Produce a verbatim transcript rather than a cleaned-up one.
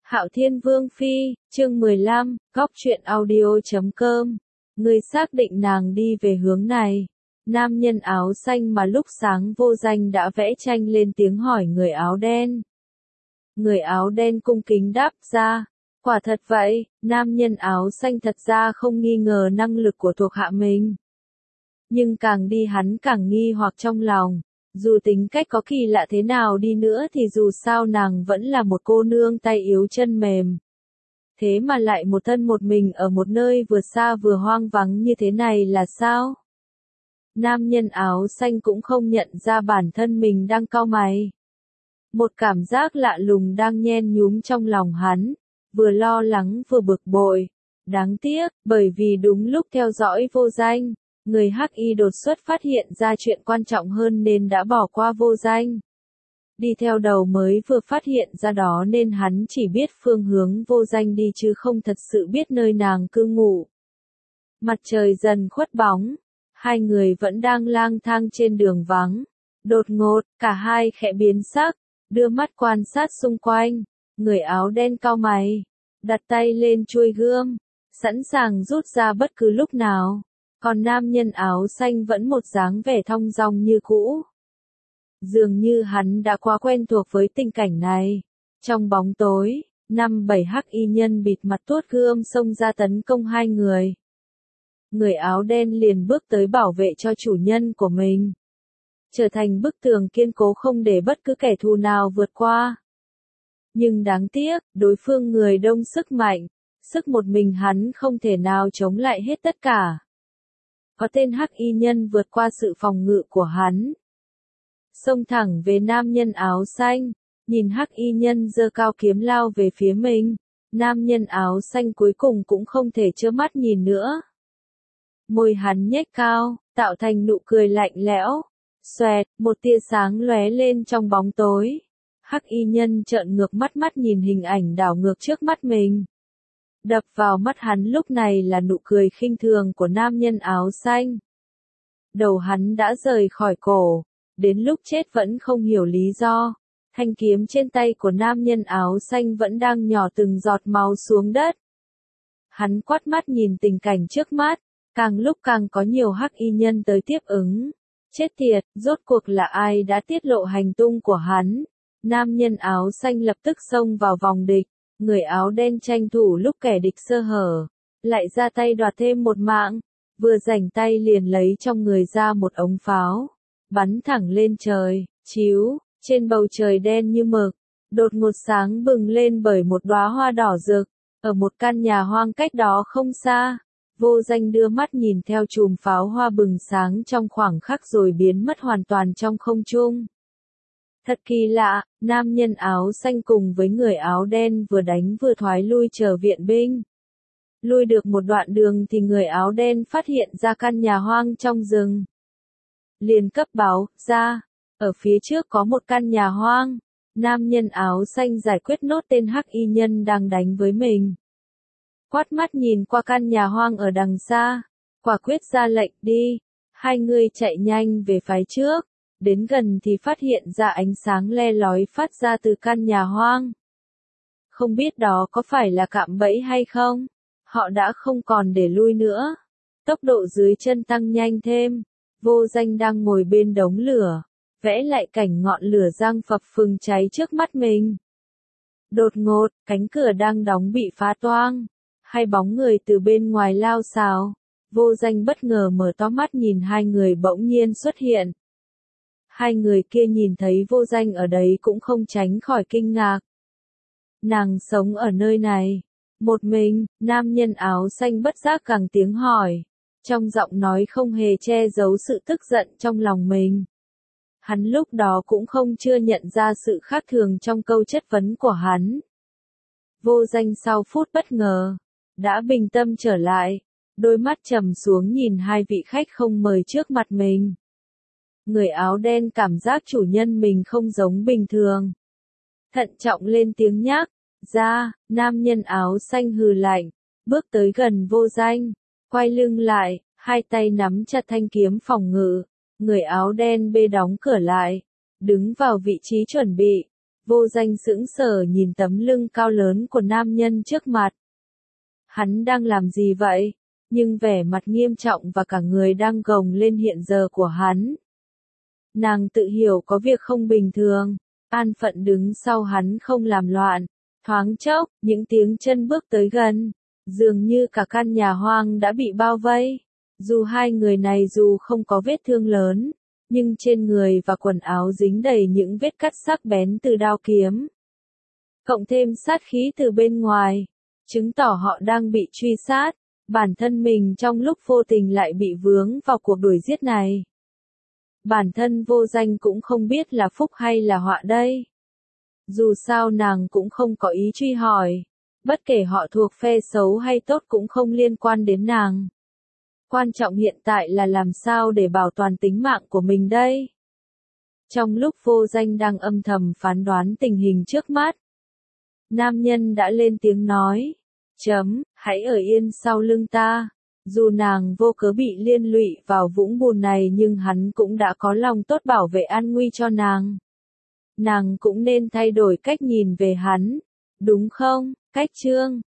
Hạo Thiên Vương Phi, chương mười lăm, góc truyện audio chấm com. Người xác định nàng đi về hướng này. Nam nhân áo xanh mà lúc sáng vô danh đã vẽ tranh lên tiếng hỏi người áo đen. Người áo đen cung kính đáp ra. Quả thật vậy, nam nhân áo xanh thật ra không nghi ngờ năng lực của thuộc hạ mình. Nhưng càng đi hắn càng nghi hoặc trong lòng. Dù tính cách có kỳ lạ thế nào đi nữa thì dù sao nàng vẫn là một cô nương tay yếu chân mềm. Thế mà lại một thân một mình ở một nơi vừa xa vừa hoang vắng như thế này là sao? Nam nhân áo xanh cũng không nhận ra bản thân mình đang cau mày. Một cảm giác lạ lùng đang nhen nhúm trong lòng hắn, vừa lo lắng vừa bực bội. Đáng tiếc, bởi vì đúng lúc theo dõi vô danh. Người hắc y đột xuất phát hiện ra chuyện quan trọng hơn nên đã bỏ qua vô danh. Đi theo đầu mới vừa phát hiện ra đó nên hắn chỉ biết phương hướng vô danh đi chứ không thật sự biết nơi nàng cư ngụ. Mặt trời dần khuất bóng, hai người vẫn đang lang thang trên đường vắng. Đột ngột, cả hai khẽ biến sắc, đưa mắt quan sát xung quanh. Người áo đen cau mày, đặt tay lên chuôi gươm, sẵn sàng rút ra bất cứ lúc nào. Còn nam nhân áo xanh vẫn một dáng vẻ thong dong như cũ. Dường như hắn đã quá quen thuộc với tình cảnh này. Trong bóng tối, năm bảy hắc y nhân bịt mặt tuốt gươm xông ra tấn công hai người. Người áo đen liền bước tới bảo vệ cho chủ nhân của mình. Trở thành bức tường kiên cố không để bất cứ kẻ thù nào vượt qua. Nhưng đáng tiếc, đối phương người đông sức mạnh, sức một mình hắn không thể nào chống lại hết tất cả. Có tên hắc y nhân vượt qua sự phòng ngự của hắn. Xông thẳng về nam nhân áo xanh, nhìn hắc y nhân giơ cao kiếm lao về phía mình. Nam nhân áo xanh cuối cùng cũng không thể trơ mắt nhìn nữa. Môi hắn nhếch cao, tạo thành nụ cười lạnh lẽo. Xoẹt, một tia sáng lóe lên trong bóng tối. Hắc y nhân trợn ngược mắt mắt nhìn hình ảnh đảo ngược trước mắt mình. Đập vào mắt hắn lúc này là nụ cười khinh thường của nam nhân áo xanh. Đầu hắn đã rời khỏi cổ, đến lúc chết vẫn không hiểu lý do. Thanh kiếm trên tay của nam nhân áo xanh vẫn đang nhỏ từng giọt máu xuống đất. Hắn quát mắt nhìn tình cảnh trước mắt, càng lúc càng có nhiều hắc y nhân tới tiếp ứng. Chết tiệt, rốt cuộc là ai đã tiết lộ hành tung của hắn? Nam nhân áo xanh lập tức xông vào vòng địch. Người áo đen tranh thủ lúc kẻ địch sơ hở, lại ra tay đoạt thêm một mạng, vừa rảnh tay liền lấy trong người ra một ống pháo, bắn thẳng lên trời, chiếu, trên bầu trời đen như mực, đột ngột sáng bừng lên bởi một đóa hoa đỏ rực, ở một căn nhà hoang cách đó không xa. Vô danh đưa mắt nhìn theo chùm pháo hoa bừng sáng trong khoảng khắc rồi biến mất hoàn toàn trong không trung. Thật kỳ lạ, nam nhân áo xanh cùng với người áo đen vừa đánh vừa thoái lui chờ viện binh. Lui được một đoạn đường thì người áo đen phát hiện ra căn nhà hoang trong rừng. Liền cấp báo ra, ở phía trước có một căn nhà hoang. Nam nhân áo xanh giải quyết nốt tên hắc y nhân đang đánh với mình. Quát mắt nhìn qua căn nhà hoang ở đằng xa, quả quyết ra lệnh đi, hai người chạy nhanh về phía trước. Đến gần thì phát hiện ra ánh sáng le lói phát ra từ căn nhà hoang. Không biết đó có phải là cạm bẫy hay không? Họ đã không còn để lui nữa. Tốc độ dưới chân tăng nhanh thêm. Vô danh đang ngồi bên đống lửa, vẽ lại cảnh ngọn lửa giăng phập phừng cháy trước mắt mình. Đột ngột, cánh cửa đang đóng bị phá toang. Hai bóng người từ bên ngoài lao xào. Vô danh bất ngờ mở to mắt nhìn hai người bỗng nhiên xuất hiện. Hai người kia nhìn thấy vô danh ở đấy cũng không tránh khỏi kinh ngạc. Nàng sống ở nơi này. Một mình, nam nhân áo xanh bất giác gằn tiếng hỏi. Trong giọng nói không hề che giấu sự tức giận trong lòng mình. Hắn lúc đó cũng không chưa nhận ra sự khác thường trong câu chất vấn của hắn. Vô danh sau phút bất ngờ, đã bình tâm trở lại. Đôi mắt trầm xuống nhìn hai vị khách không mời trước mặt mình. Người áo đen cảm giác chủ nhân mình không giống bình thường. Thận trọng lên tiếng nhắc, ra, nam nhân áo xanh hừ lạnh, bước tới gần vô danh, quay lưng lại, hai tay nắm chặt thanh kiếm phòng ngự. Người áo đen bê đóng cửa lại, đứng vào vị trí chuẩn bị. Vô Danh sững sờ nhìn tấm lưng cao lớn của nam nhân trước mặt. Hắn đang làm gì vậy? Nhưng vẻ mặt nghiêm trọng và cả người đang gồng lên hiện giờ của hắn. Nàng tự hiểu có việc không bình thường, an phận đứng sau hắn không làm loạn. Thoáng chốc, những tiếng chân bước tới gần, dường như cả căn nhà hoang đã bị bao vây. Dù hai người này dù không có vết thương lớn, nhưng trên người và quần áo dính đầy những vết cắt sắc bén từ đao kiếm. Cộng thêm sát khí từ bên ngoài, chứng tỏ họ đang bị truy sát, bản thân mình trong lúc vô tình lại bị vướng vào cuộc đuổi giết này. Bản thân Vô Danh cũng không biết là phúc hay là họa đây. Dù sao nàng cũng không có ý truy hỏi, bất kể họ thuộc phe xấu hay tốt cũng không liên quan đến nàng. Quan trọng hiện tại là làm sao để bảo toàn tính mạng của mình đây. Trong lúc Vô Danh đang âm thầm phán đoán tình hình trước mắt, nam nhân đã lên tiếng nói, chấm, hãy ở yên sau lưng ta. Dù nàng vô cớ bị liên lụy vào vũng bùn này nhưng hắn cũng đã có lòng tốt bảo vệ an nguy cho nàng. Nàng cũng nên thay đổi cách nhìn về hắn, đúng không? Cách chương